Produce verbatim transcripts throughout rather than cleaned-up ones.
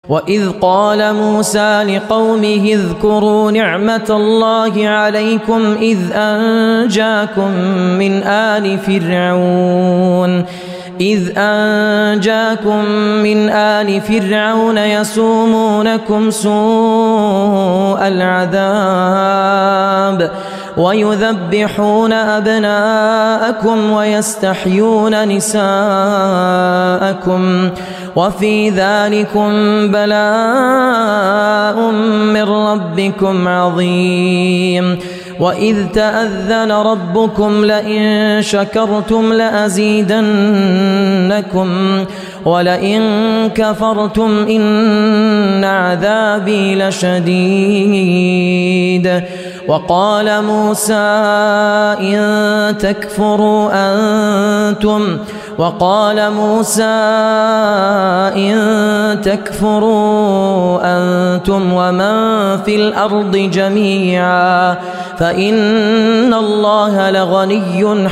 وإذ قال موسى لقومه اذكروا نعمة الله عليكم إذ أنجاكم من آل فرعون إذ أنجاكم من آل فرعون يسومونكم سوء العذاب ويذبحون أبناءكم ويستحيون نساءكم وفي ذلكم بلاء من ربكم عظيم وإذ تأذن ربكم لئن شكرتم لأزيدنكم ولئن كفرتم إن عذابي لشديد وقال موسى إن تكفروا أنتم وقال موسى إن تكفروا أنتم ومن في الأرض جميعا فإن الله لغني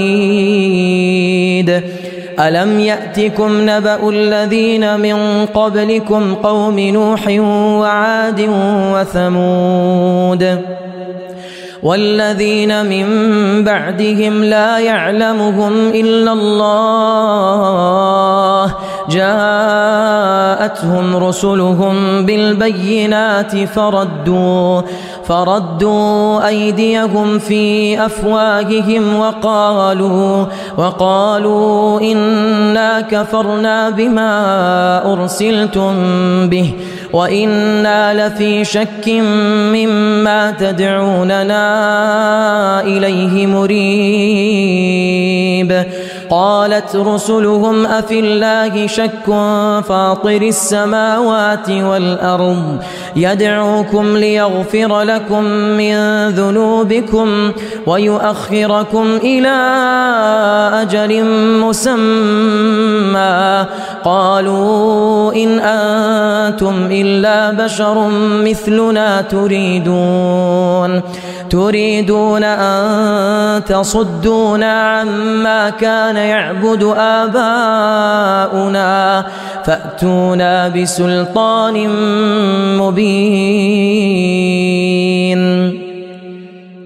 حميد ألم يأتكم نبأ الذين من قبلكم قوم نوح وعاد وثمود والذين من بعدهم لا يعلمهم إلا الله جاءتهم رسلهم بالبينات فردوا فردوا أيديهم في أفواههم وقالوا وقالوا إنا كفرنا بما أرسلتم به وإنا لفي شك مما تدعوننا إليه مريب قالت رسلهم أفي الله شك فاطر السماوات والأرض يدعوكم ليغفر لكم من ذنوبكم ويؤخركم إلى أجل مسمى قالوا إن أنتم إلا بشر مثلنا تريدون تريدون أن تصدونا عما كان يعبد آباؤنا فأتونا بسلطان مبين